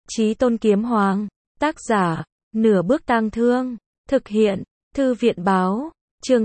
Chí Tôn Kiếm Hoàng, tác giả, Nửa Bước Tang Thương, thực hiện, Thư viện Báo, chương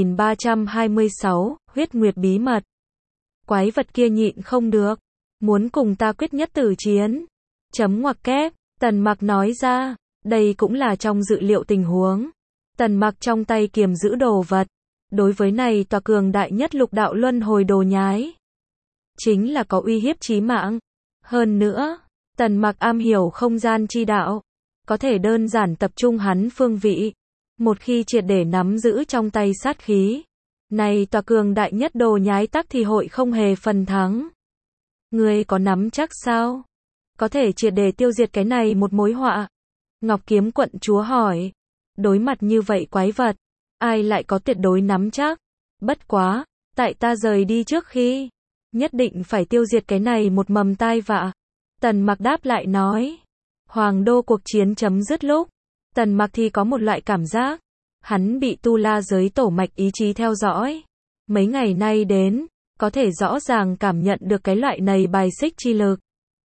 2326, Huyết Nguyệt Bí Mật. Quái vật kia nhịn không được, muốn cùng ta quyết nhất tử chiến. Chấm ngoặc kép, Tần Mặc nói ra, đây cũng là trong dự liệu tình huống. Tần Mặc trong tay kiềm giữ đồ vật, đối với này tòa cường đại nhất lục đạo luân hồi đồ nhái, chính là có uy hiếp chí mạng. Hơn nữa, Tần Mặc am hiểu không gian chi đạo, có thể đơn giản tập trung hắn phương vị. Một khi triệt để nắm giữ trong tay sát khí, này tòa cường đại nhất đồ nhái tắc thì hội không hề phần thắng. Ngươi có nắm chắc sao? Có thể triệt để tiêu diệt cái này một mối họa? Ngọc Kiếm Quận Chúa hỏi. Đối mặt như vậy quái vật, ai lại có tuyệt đối nắm chắc? Bất quá, tại ta rời đi trước khi, nhất định phải tiêu diệt cái này một mầm tai vạ. Tần Mặc đáp lại nói. Hoàng đô cuộc chiến chấm dứt lúc, Tần Mặc thì có một loại cảm giác, hắn bị tu la giới tổ mạch ý chí theo dõi. Mấy ngày nay đến, có thể rõ ràng cảm nhận được cái loại này bài xích chi lực.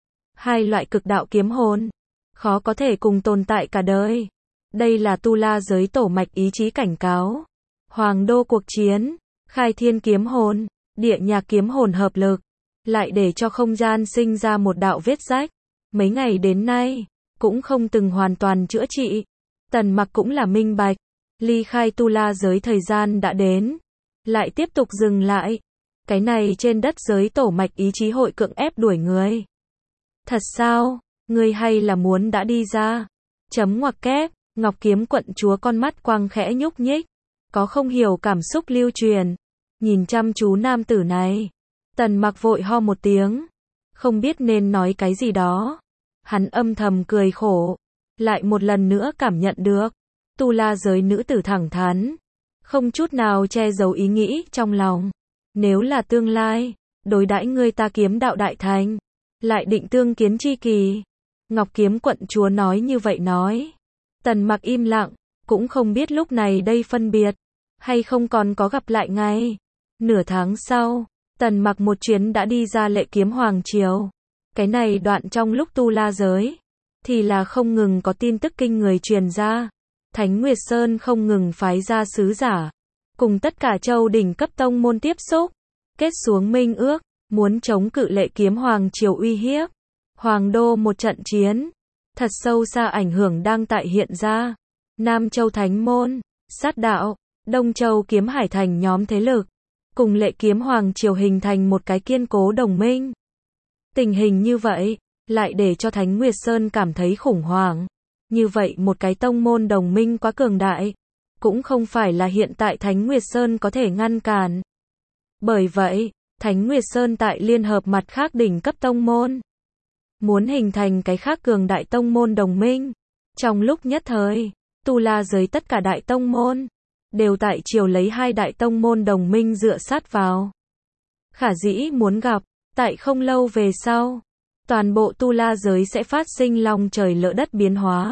Hai loại cực đạo kiếm hồn, khó có thể cùng tồn tại cả đời. Đây là tu la giới tổ mạch ý chí cảnh cáo. Hoàng đô cuộc chiến, khai thiên kiếm hồn, địa nhạc kiếm hồn hợp lực, lại để cho không gian sinh ra một đạo vết rách. Mấy ngày đến nay, cũng không từng hoàn toàn chữa trị. Tần Mặc cũng là minh bạch, ly khai tu la giới thời gian đã đến, lại tiếp tục dừng lại. Cái này trên đất giới tổ mạch ý chí hội cưỡng ép đuổi người. Thật sao? Ngươi hay là muốn đã đi ra? Chấm ngoặc kép, Ngọc Kiếm Quận Chúa con mắt quang khẽ nhúc nhích, có không hiểu cảm xúc lưu truyền, nhìn chăm chú nam tử này. Tần Mặc vội ho một tiếng, không biết nên nói cái gì đó. Hắn âm thầm cười khổ, lại một lần nữa cảm nhận được, tu la giới nữ tử thẳng thắn, không chút nào che giấu ý nghĩ trong lòng. Nếu là tương lai, đối đãi ngươi ta kiếm đạo đại thành, lại định tương kiến chi kỳ. Ngọc Kiếm Quận Chúa nói như vậy nói. Tần Mặc im lặng, cũng không biết lúc này đây phân biệt, hay không còn có gặp lại ngày. Nửa tháng sau, Tần Mặc một chuyến đã đi ra Lệ Kiếm Hoàng Triều. Cái này đoạn trong lúc tu la giới, thì là không ngừng có tin tức kinh người truyền ra. Thánh Nguyệt Sơn không ngừng phái ra sứ giả, cùng tất cả châu đỉnh cấp tông môn tiếp xúc, kết xuống minh ước, muốn chống cự Lệ Kiếm Hoàng Triều uy hiếp. Hoàng đô một trận chiến, thật sâu xa ảnh hưởng đang tại hiện ra. Nam Châu Thánh Môn, Sát Đạo, Đông Châu Kiếm Hải thành nhóm thế lực, cùng Lệ Kiếm Hoàng Triều hình thành một cái kiên cố đồng minh. Tình hình như vậy, lại để cho Thánh Nguyệt Sơn cảm thấy khủng hoảng. Như vậy một cái tông môn đồng minh quá cường đại, cũng không phải là hiện tại Thánh Nguyệt Sơn có thể ngăn cản. Bởi vậy, Thánh Nguyệt Sơn tại liên hợp mặt khác đỉnh cấp tông môn, muốn hình thành cái khác cường đại tông môn đồng minh. Trong lúc nhất thời, tu la giới tất cả đại tông môn, đều tại triều lấy hai đại tông môn đồng minh dựa sát vào. Khả dĩ muốn gặp, tại không lâu về sau, toàn bộ tu la giới sẽ phát sinh long trời lỡ đất biến hóa.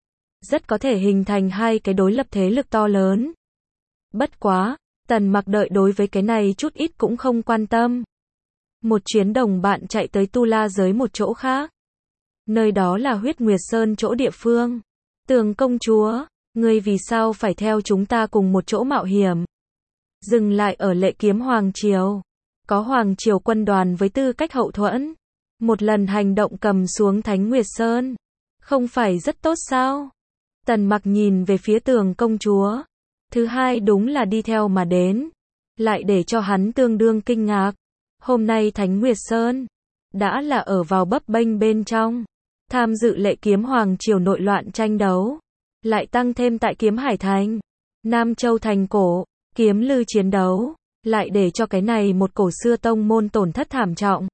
Rất có thể hình thành hai cái đối lập thế lực to lớn. Bất quá, Tần Mặc đợi đối với cái này chút ít cũng không quan tâm. Một chuyến đồng bạn chạy tới tu la giới một chỗ khác. Nơi đó là Huyết Nguyệt Sơn chỗ địa phương. Tường công chúa, ngươi vì sao phải theo chúng ta cùng một chỗ mạo hiểm? Dừng lại ở Lệ Kiếm Hoàng Triều. Có Hoàng Triều quân đoàn với tư cách hậu thuẫn. Một lần hành động cầm xuống Thánh Nguyệt Sơn. Không phải rất tốt sao? Tần Mặc nhìn về phía Tường công chúa. Thứ hai đúng là đi theo mà đến. Lại để cho hắn tương đương kinh ngạc. Hôm nay Thánh Nguyệt Sơn đã là ở vào bấp bênh bên trong, tham dự Lệ Kiếm Hoàng Triều nội loạn tranh đấu, lại tăng thêm tại Kiếm Hải thành, Nam Châu thành cổ, kiếm lư chiến đấu, lại để cho cái này một cổ xưa tông môn tổn thất thảm trọng.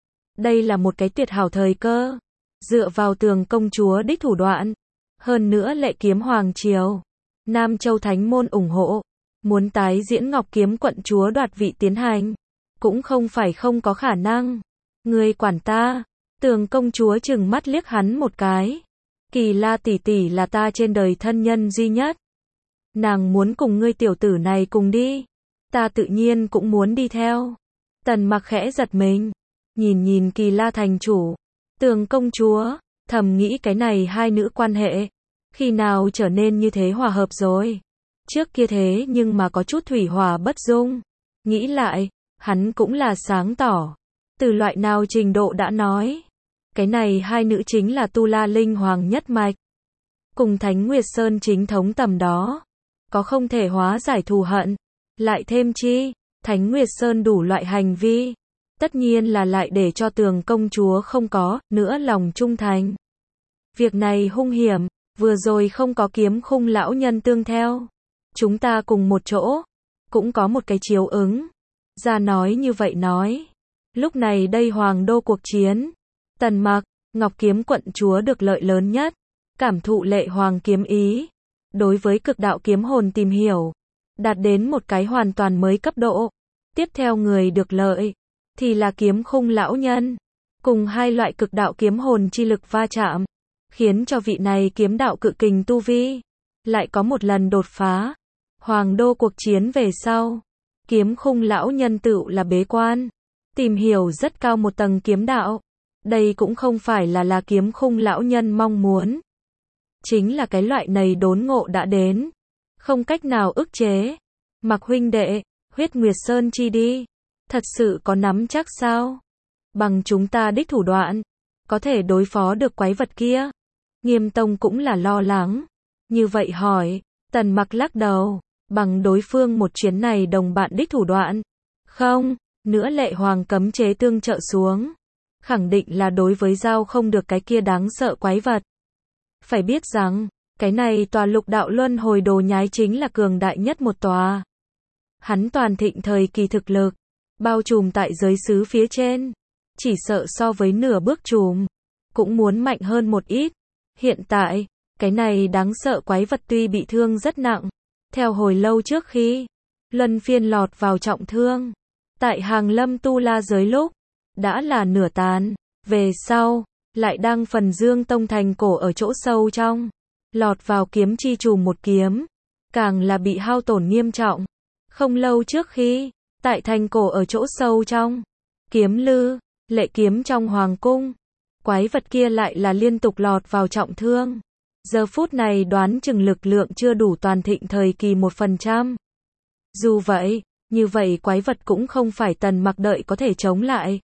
Đây là một cái tuyệt hảo thời cơ, dựa vào Tường công chúa đích thủ đoạn, hơn nữa Lệ Kiếm Hoàng Triều, Nam Châu thánh môn ủng hộ, muốn tái diễn Ngọc Kiếm Quận Chúa đoạt vị tiến hành, cũng không phải không có khả năng. Ngươi quản ta? Tường công chúa trừng mắt liếc hắn một cái. Kỳ La tỷ tỷ là ta trên đời thân nhân duy nhất. Nàng muốn cùng ngươi tiểu tử này cùng đi, ta tự nhiên cũng muốn đi theo. Tần Mặc khẽ giật mình, nhìn nhìn Kỳ La thành chủ. Tường công chúa, thầm nghĩ cái này hai nữ quan hệ, khi nào trở nên như thế hòa hợp rồi. Trước kia thế nhưng mà có chút thủy hỏa bất dung. Nghĩ lại, hắn cũng là sáng tỏ. Từ loại nào trình độ đã nói. Cái này hai nữ chính là Tu La Linh Hoàng nhất mạch. Cùng Thánh Nguyệt Sơn chính thống tầm đó. Có không thể hóa giải thù hận. Lại thêm chi, Thánh Nguyệt Sơn đủ loại hành vi. Tất nhiên là lại để cho Tường công chúa không có nữa lòng trung thành. Việc này hung hiểm, vừa rồi không có Kiếm Khung lão nhân tương theo. Chúng ta cùng một chỗ, cũng có một cái chiếu ứng. Ra nói như vậy nói. Lúc này đây hoàng đô cuộc chiến. Tần Mặc, Ngọc Kiếm quận chúa được lợi lớn nhất. Cảm thụ lệ hoàng kiếm ý. Đối với cực đạo kiếm hồn tìm hiểu. Đạt đến một cái hoàn toàn mới cấp độ. Tiếp theo người được lợi. Thì là Kiếm Khung lão nhân. Cùng hai loại cực đạo kiếm hồn chi lực va chạm. Khiến cho vị này kiếm đạo cự kình tu vi. Lại có một lần đột phá. Hoàng đô cuộc chiến về sau. Kiếm Khung lão nhân tựu là bế quan. Tìm hiểu rất cao một tầng kiếm đạo. Đây cũng không phải là Kiếm Khung lão nhân mong muốn. Chính là cái loại này đốn ngộ đã đến. Không cách nào ức chế. Mặc huynh đệ, Huyết Nguyệt Sơn chi đi. Thật sự có nắm chắc sao? Bằng chúng ta đích thủ đoạn. Có thể đối phó được quái vật kia. Nghiêm Tông cũng là lo lắng. Như vậy hỏi. Tần Mặc lắc đầu. Bằng đối phương một chuyến này đồng bạn đích thủ đoạn. Không, nữa lệ hoàng cấm chế tương trợ xuống. Khẳng định là đối với giao không được cái kia đáng sợ quái vật. Phải biết rằng, cái này tòa lục đạo luân hồi đồ nhái chính là cường đại nhất một tòa. Hắn toàn thịnh thời kỳ thực lực, bao trùm tại giới xứ phía trên. Chỉ sợ so với nửa bước trùm, cũng muốn mạnh hơn một ít. Hiện tại, cái này đáng sợ quái vật tuy bị thương rất nặng. Theo hồi lâu trước khi, luân phiên lọt vào trọng thương. Tại hàng lâm tu la giới lúc, đã là nửa tàn. Về sau, lại đang phần Dương Tông thành cổ ở chỗ sâu trong. Lọt vào kiếm chi trùm một kiếm. Càng là bị hao tổn nghiêm trọng. Không lâu trước khi, tại thành cổ ở chỗ sâu trong. Kiếm lư, lệ kiếm trong hoàng cung. Quái vật kia lại là liên tục lọt vào trọng thương. Giờ phút này đoán chừng lực lượng chưa đủ toàn thịnh thời kỳ 1%. Dù vậy, như vậy quái vật cũng không phải Tần Mặc đợi có thể chống lại.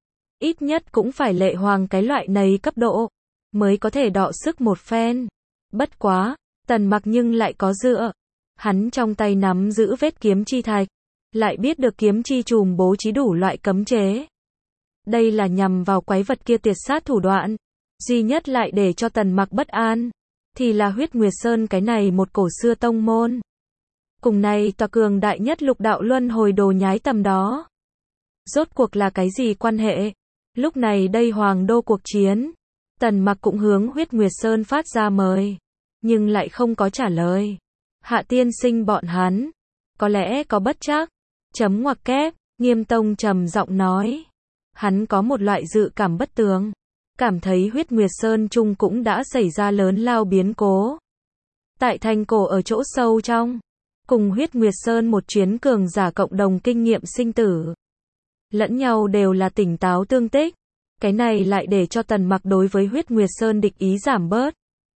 Ít nhất cũng phải lệ hoàng cái loại này cấp độ, mới có thể đọ sức một phen. Bất quá, Tần Mặc nhưng lại có dựa. Hắn trong tay nắm giữ vết kiếm chi thạch, lại biết được kiếm chi trùm bố trí đủ loại cấm chế. Đây là nhằm vào quái vật kia tuyệt sát thủ đoạn. Duy nhất lại để cho Tần Mặc bất an, thì là Huyết Nguyệt Sơn cái này một cổ xưa tông môn. Cùng này tòa cường đại nhất lục đạo luân hồi đồ nhái tầm đó. Rốt cuộc là cái gì quan hệ? Lúc này đây hoàng đô cuộc chiến. Tần Mặc cũng hướng Huyết Nguyệt Sơn phát ra mời. Nhưng lại không có trả lời. Hạ tiên sinh bọn hắn. Có lẽ có bất trắc. Chấm ngoặc kép, Nghiêm Tông trầm giọng nói. Hắn có một loại dự cảm bất tường. Cảm thấy Huyết Nguyệt Sơn chung cũng đã xảy ra lớn lao biến cố. Tại thành cổ ở chỗ sâu trong. Cùng Huyết Nguyệt Sơn một chuyến cường giả cộng đồng kinh nghiệm sinh tử. Lẫn nhau đều là tỉnh táo tương tích. Cái này lại để cho Tần Mặc đối với Huyết Nguyệt Sơn địch ý giảm bớt.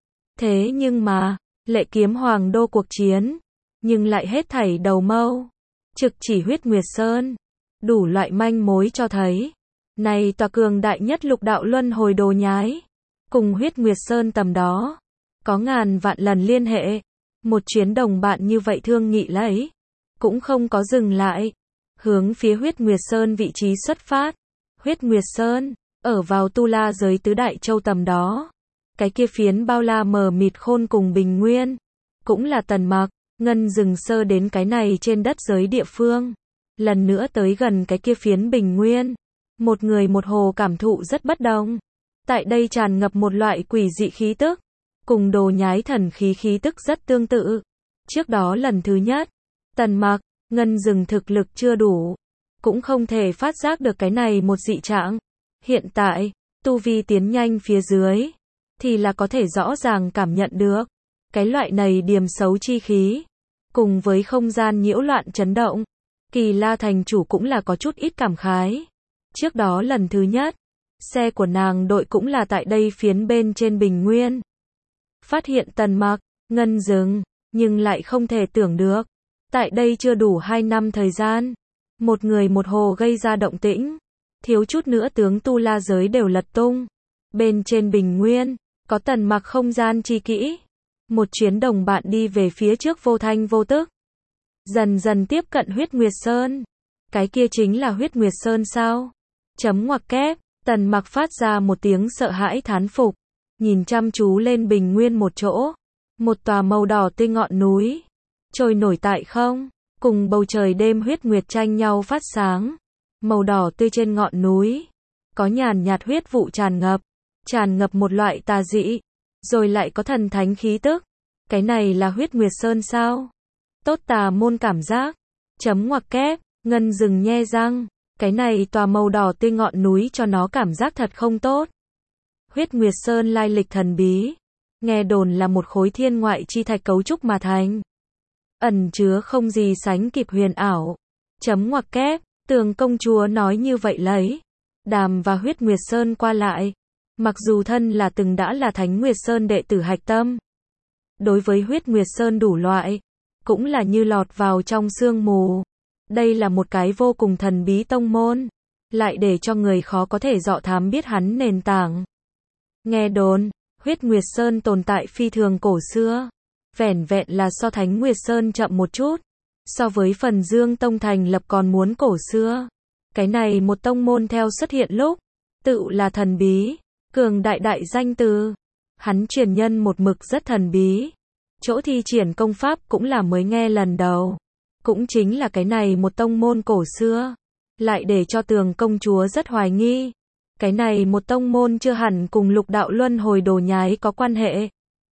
Thế nhưng mà, lệ kiếm hoàng đô cuộc chiến. Nhưng lại hết thảy đầu mâu. Trực chỉ Huyết Nguyệt Sơn. Đủ loại manh mối cho thấy. Này tòa cường đại nhất lục đạo luân hồi đồ nhái. Cùng Huyết Nguyệt Sơn tầm đó. Có ngàn vạn lần liên hệ. Một chuyến đồng bạn như vậy thương nghị lấy. Cũng không có dừng lại. Hướng phía Huyết Nguyệt Sơn vị trí xuất phát. Huyết Nguyệt Sơn, ở vào tu la giới tứ đại châu tầm đó. Cái kia phiến bao la mờ mịt khôn cùng bình nguyên. Cũng là Tần Mặc, Ngân dừng sơ đến cái này trên đất giới địa phương. Lần nữa tới gần cái kia phiến bình nguyên. Một người một hồ cảm thụ rất bất đồng. Tại đây tràn ngập một loại quỷ dị khí tức. Cùng đồ nhái thần khí tức rất tương tự. Trước đó lần thứ nhất, Tần Mặc, Ngân dừng thực lực chưa đủ. Cũng không thể phát giác được cái này một dị trạng. Hiện tại, tu vi tiến nhanh phía dưới. Thì là có thể rõ ràng cảm nhận được. Cái loại này điềm xấu chi khí. Cùng với không gian nhiễu loạn chấn động. Kỳ La thành chủ cũng là có chút ít cảm khái. Trước đó lần thứ nhất, Xe của nàng đội cũng là tại đây phiến bên trên bình nguyên. Phát hiện Tần Mặc, ngân dừng, nhưng lại không thể tưởng được. Tại đây chưa đủ 2 năm thời gian. Một người một hồ gây ra động tĩnh. Thiếu chút nữa tướng tu la giới đều lật tung. Bên trên bình nguyên, có Tần Mặc không gian chi kỹ. Một chuyến đồng bạn đi về phía trước vô thanh vô tức. Dần dần tiếp cận Huyết Nguyệt Sơn. Cái kia chính là Huyết Nguyệt Sơn sao? Chấm ngoặc kép, Tần Mặc phát ra một tiếng sợ hãi thán phục. Nhìn chăm chú lên bình nguyên một chỗ. Một tòa màu đỏ tươi ngọn núi. Trôi nổi tại không. Cùng bầu trời đêm huyết nguyệt tranh nhau phát sáng. Màu đỏ tươi trên ngọn núi. Có nhàn nhạt huyết vụ tràn ngập. Tràn ngập một loại tà dị. Rồi lại có thần thánh khí tức. Cái này là Huyết Nguyệt Sơn sao? Tốt tà môn cảm giác. Chấm ngoặc kép, ngân dừng nhe răng. Cái này tòa màu đỏ tươi ngọn núi cho nó cảm giác thật không tốt. Huyết Nguyệt Sơn lai lịch thần bí. Nghe đồn là một khối thiên ngoại chi thạch cấu trúc mà thành. Ẩn chứa không gì sánh kịp huyền ảo. Chấm ngoặc kép, Tường công chúa nói như vậy lấy. Đàm và Huyết Nguyệt Sơn qua lại. Mặc dù thân là từng đã là Thánh Nguyệt Sơn đệ tử hạch tâm. Đối với Huyết Nguyệt Sơn đủ loại. Cũng là như lọt vào trong sương mù. Đây là một cái vô cùng thần bí tông môn. Lại để cho người khó có thể dọ thám biết hắn nền tảng. Nghe đồn, Huyết Nguyệt Sơn tồn tại phi thường cổ xưa. Vẻn vẹn là so Thánh Nguyệt Sơn chậm một chút. So với Phần Dương Tông thành lập còn muốn cổ xưa. Cái này một tông môn theo xuất hiện lúc. Tự là thần bí. Cường đại đại danh từ. Hắn truyền nhân một mực rất thần bí. Chỗ thi triển công pháp cũng là mới nghe lần đầu. Cũng chính là cái này một tông môn cổ xưa. Lại để cho Tường công chúa rất hoài nghi. Cái này một tông môn chưa hẳn cùng Lục Đạo Luân Hồi Đồ Nhái có quan hệ.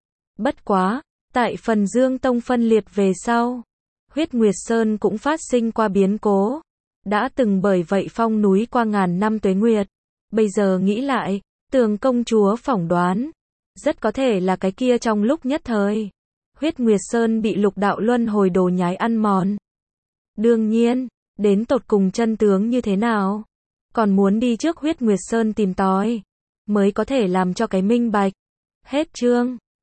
Bất quá, tại Phần Dương Tông phân liệt về sau, Huyết Nguyệt Sơn cũng phát sinh qua biến cố. Đã từng bởi vậy phong núi qua ngàn năm tuế nguyệt. Bây giờ nghĩ lại, Tường công chúa phỏng đoán, rất có thể là cái kia trong lúc nhất thời. Huyết Nguyệt Sơn bị Lục Đạo Luân Hồi Đồ Nhái ăn mòn. Đương nhiên, đến tột cùng chân tướng như thế nào? Còn muốn đi trước Huyết Nguyệt Sơn tìm tòi, mới có thể làm cho cái minh bạch. Hết chương.